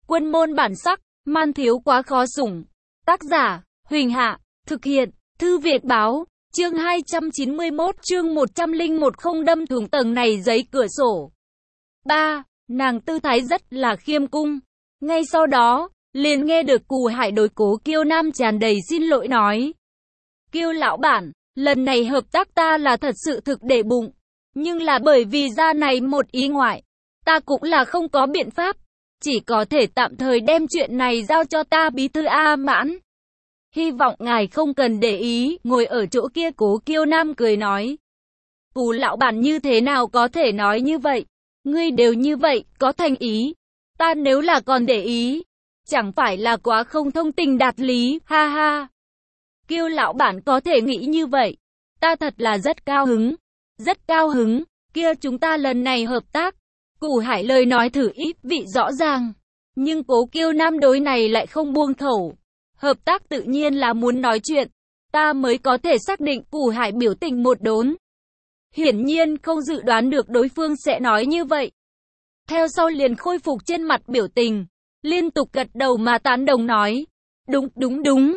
Quân môn bản sắc, man thiếu quá khó sủng. Tác giả, Huỳnh Hạ, thực hiện, Thư Việt Báo, chương 291 chương 101 không đâm thủng tầng này giấy cửa sổ. 3. Nàng tư thái rất là khiêm cung. Ngay sau đó, liền nghe được Cù Hải đối Cố Kiêu Nam tràn đầy xin lỗi nói. Kiêu lão bản, lần này hợp tác ta là thật sự thực để bụng. Nhưng là bởi vì ra này một ý ngoại, ta cũng là không có biện pháp. Chỉ có thể tạm thời đem chuyện này giao cho ta bí thư A Mãn. Hy vọng ngài không cần để ý. Ngồi ở chỗ kia Cố Kiêu Nam cười nói. Cù lão bản như thế nào có thể nói như vậy? Ngươi đều như vậy, có thành ý. Ta nếu là còn để ý, chẳng phải là quá không thông tình đạt lý, ha ha. Kiêu lão bản có thể nghĩ như vậy. Ta thật là rất cao hứng. Rất cao hứng, kia chúng ta lần này hợp tác. Cù Hải lời nói thử ít vị rõ ràng. Nhưng Cố Kiêu Nam đối này lại không buông khẩu. Hợp tác tự nhiên là muốn nói chuyện. Ta mới có thể xác định. Cù Hải biểu tình một đốn. Hiển nhiên không dự đoán được đối phương sẽ nói như vậy. Theo sau liền khôi phục trên mặt biểu tình. Liên tục gật đầu mà tán đồng nói. Đúng,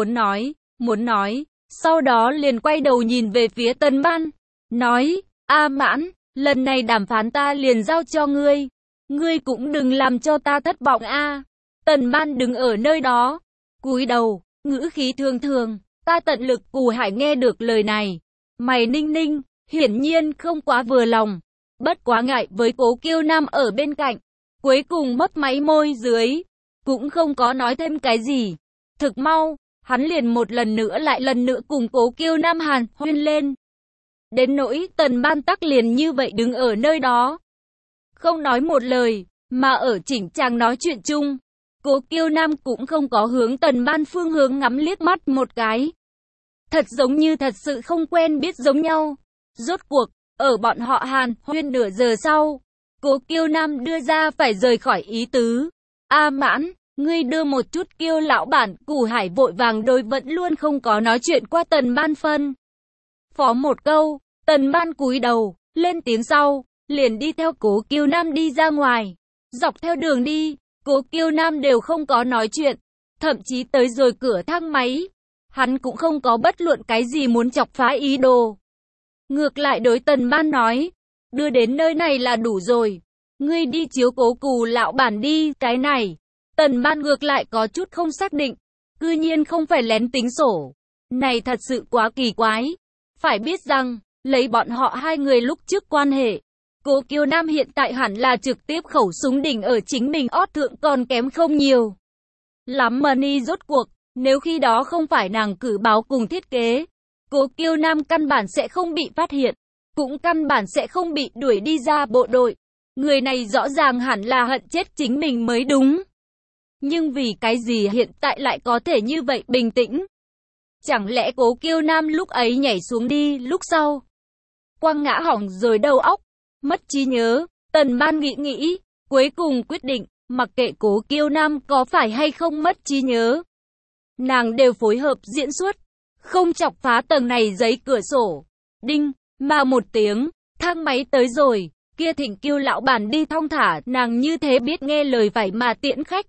muốn nói. Sau đó liền quay đầu nhìn về phía Tần Ban. Nói, A Mãn, lần này đàm phán ta liền giao cho ngươi. Ngươi cũng đừng làm cho ta thất vọng a. Tần Ban đứng ở nơi đó, cúi đầu, ngữ khí thường thường, ta tận lực. Cù Hải nghe được lời này, mày ninh ninh, hiển nhiên không quá vừa lòng. Bất quá ngại với Cố Kiêu Nam ở bên cạnh, cuối cùng mấp máy môi dưới, cũng không có nói thêm cái gì. Thực mau, hắn liền một lần nữa cùng Cố Kiêu Nam hàn huyên lên. Đến nỗi Tần Ban tắc liền như vậy đứng ở nơi đó, không nói một lời, mà ở chỉnh trang nói chuyện chung. Cố Kiêu Nam cũng không có hướng Tần Ban phương hướng ngắm liếc mắt một cái. Thật giống như thật sự không quen biết giống nhau. Rốt cuộc, ở bọn họ hàn huyên nửa giờ sau, Cố Kiêu Nam đưa ra phải rời khỏi ý tứ. A Mãn, ngươi đưa một chút Kiêu lão bản. Cù Hải vội vàng đôi vẫn luôn không có nói chuyện qua Tần Ban phân phó một câu. Tần Ban cúi đầu, lên tiếng sau, liền đi theo Cố Kiêu Nam đi ra ngoài. Dọc theo đường đi, Cố Kiêu Nam đều không có nói chuyện, thậm chí tới rồi cửa thang máy, hắn cũng không có bất luận cái gì muốn chọc phá ý đồ. Ngược lại đối Tần Ban nói, đưa đến nơi này là đủ rồi, ngươi đi chiếu cố Cù lão bản đi. Cái này, Tần Ban ngược lại có chút không xác định, cư nhiên không phải lén tính sổ. Này thật sự quá kỳ quái. Phải biết rằng, lấy bọn họ hai người lúc trước quan hệ, Cố Kiêu Nam hiện tại hẳn là trực tiếp khẩu súng đỉnh ở chính mình ót thượng còn kém không nhiều lắm mà ni. Rốt cuộc, nếu khi đó không phải nàng cử báo cùng thiết kế, Cố Kiêu Nam căn bản sẽ không bị phát hiện, cũng căn bản sẽ không bị đuổi đi ra bộ đội. Người này rõ ràng hẳn là hận chết chính mình mới đúng. Nhưng vì cái gì hiện tại lại có thể như vậy bình tĩnh? Chẳng lẽ Cố Kiêu Nam lúc ấy nhảy xuống đi lúc sau quăng ngã hỏng rồi đầu óc, mất trí nhớ? Tần Ban nghĩ, cuối cùng quyết định, mặc kệ Cố Kiêu Nam có phải hay không mất trí nhớ, nàng đều phối hợp diễn xuất, không chọc phá tầng này giấy cửa sổ. Đinh, mà một tiếng, thang máy tới rồi, kia Thịnh Kiêu lão bản đi thong thả, nàng như thế biết nghe lời phải mà tiễn khách.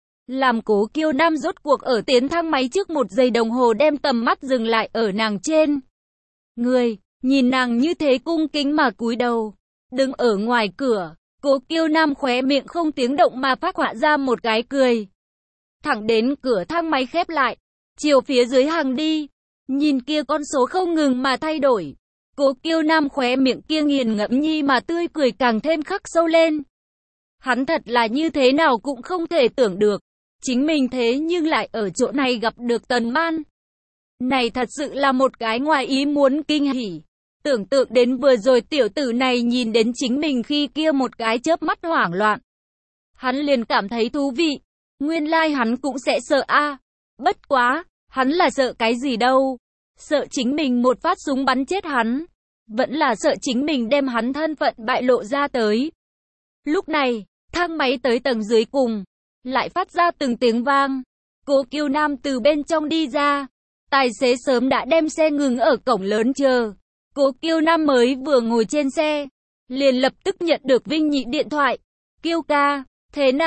Làm Cố Kiêu Nam rốt cuộc ở tiến thang máy trước 1 giây đồng hồ đem tầm mắt dừng lại ở nàng trên người, nhìn nàng như thế cung kính mà cúi đầu, đứng ở ngoài cửa. Cố Kiêu Nam khóe miệng không tiếng động mà phác họa ra một cái cười. Thẳng đến cửa thang máy khép lại, chiều phía dưới hàng đi, nhìn kia con số không ngừng mà thay đổi. Cố Kiêu Nam khóe miệng kia nghiền ngẫm nhi mà tươi cười càng thêm khắc sâu lên. Hắn thật là như thế nào cũng không thể tưởng được, chính mình thế nhưng lại ở chỗ này gặp được Tần Ban. Này thật sự là một cái ngoài ý muốn kinh hỉ. Tưởng tượng đến vừa rồi tiểu tử này nhìn đến chính mình khi kia một cái chớp mắt hoảng loạn, hắn liền cảm thấy thú vị. Nguyên lai hắn cũng sẽ sợ a. Bất quá, hắn là sợ cái gì đâu? Sợ chính mình một phát súng bắn chết hắn, vẫn là sợ chính mình đem hắn thân phận bại lộ ra tới. Lúc này, thang máy tới tầng dưới cùng, lại phát ra từng tiếng vang. Cố Kiêu Nam từ bên trong đi ra, tài xế sớm đã đem xe ngừng ở cổng lớn chờ. Cố Kiêu Nam mới vừa ngồi trên xe, liền lập tức nhận được Vinh Nhị điện thoại. Kiêu ca, thế nào?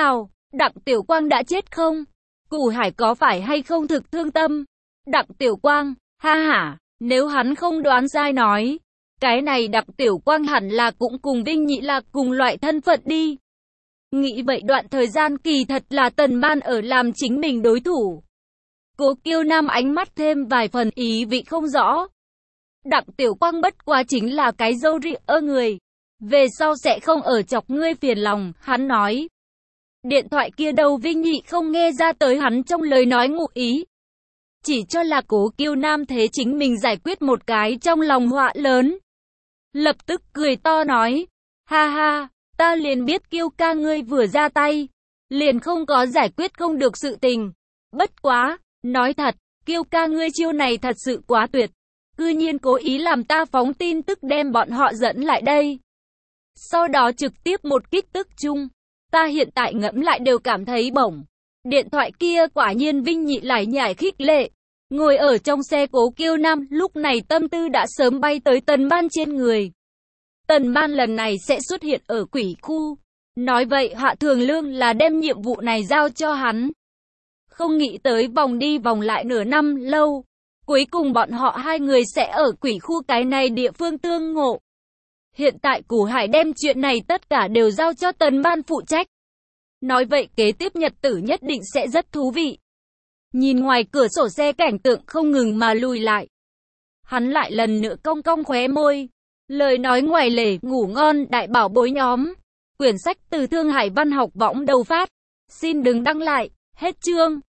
Đặng Tiểu Quang đã chết không? Cù Hải có phải hay không thực thương tâm? Đặng Tiểu Quang, ha hả, nếu hắn không đoán sai nói. Cái này Đặng Tiểu Quang hẳn là cũng cùng Vinh Nhị là cùng loại thân phận đi. Nghĩ vậy đoạn thời gian kỳ thật là Tần Ban ở làm chính mình đối thủ. Cố Kiêu Nam ánh mắt thêm vài phần ý vị không rõ. Đặng Tiểu Quang bất quá chính là cái dâu ri người. Về sau sẽ không ở chọc ngươi phiền lòng, hắn nói. Điện thoại kia đâu Vinh Nhị không nghe ra tới hắn trong lời nói ngụ ý. Chỉ cho là Cố Kiêu Nam thế chính mình giải quyết một cái trong lòng họa lớn. Lập tức cười to nói. Ha ha, ta liền biết Kiêu ca ngươi vừa ra tay. Liền không có giải quyết không được sự tình. Bất quá, nói thật, Kiêu ca ngươi chiêu này thật sự quá tuyệt. Cư nhiên cố ý làm ta phóng tin tức đem bọn họ dẫn lại đây. Sau đó trực tiếp một kích tức chung. Ta hiện tại ngẫm lại đều cảm thấy bổng. Điện thoại kia quả nhiên Vinh Nhị lại nhảy khích lệ. Ngồi ở trong xe Cố Kiêu Nam, lúc này tâm tư đã sớm bay tới Tần Ban trên người. Tần Ban lần này sẽ xuất hiện ở quỷ khu. Nói vậy Hạ Thường Lương là đem nhiệm vụ này giao cho hắn. Không nghĩ tới vòng đi vòng lại nửa năm lâu. Cuối cùng bọn họ hai người sẽ ở quỷ khu cái này địa phương tương ngộ. Hiện tại Cù Hải đem chuyện này tất cả đều giao cho Tần Ban phụ trách. Nói vậy kế tiếp nhật tử nhất định sẽ rất thú vị. Nhìn ngoài cửa sổ xe cảnh tượng không ngừng mà lùi lại. Hắn lại lần nữa cong cong khóe môi. Lời nói ngoài lề, ngủ ngon đại bảo bối nhóm. Quyển sách từ Thương Hải Văn học võng đầu phát. Xin đừng đăng lại, hết chương.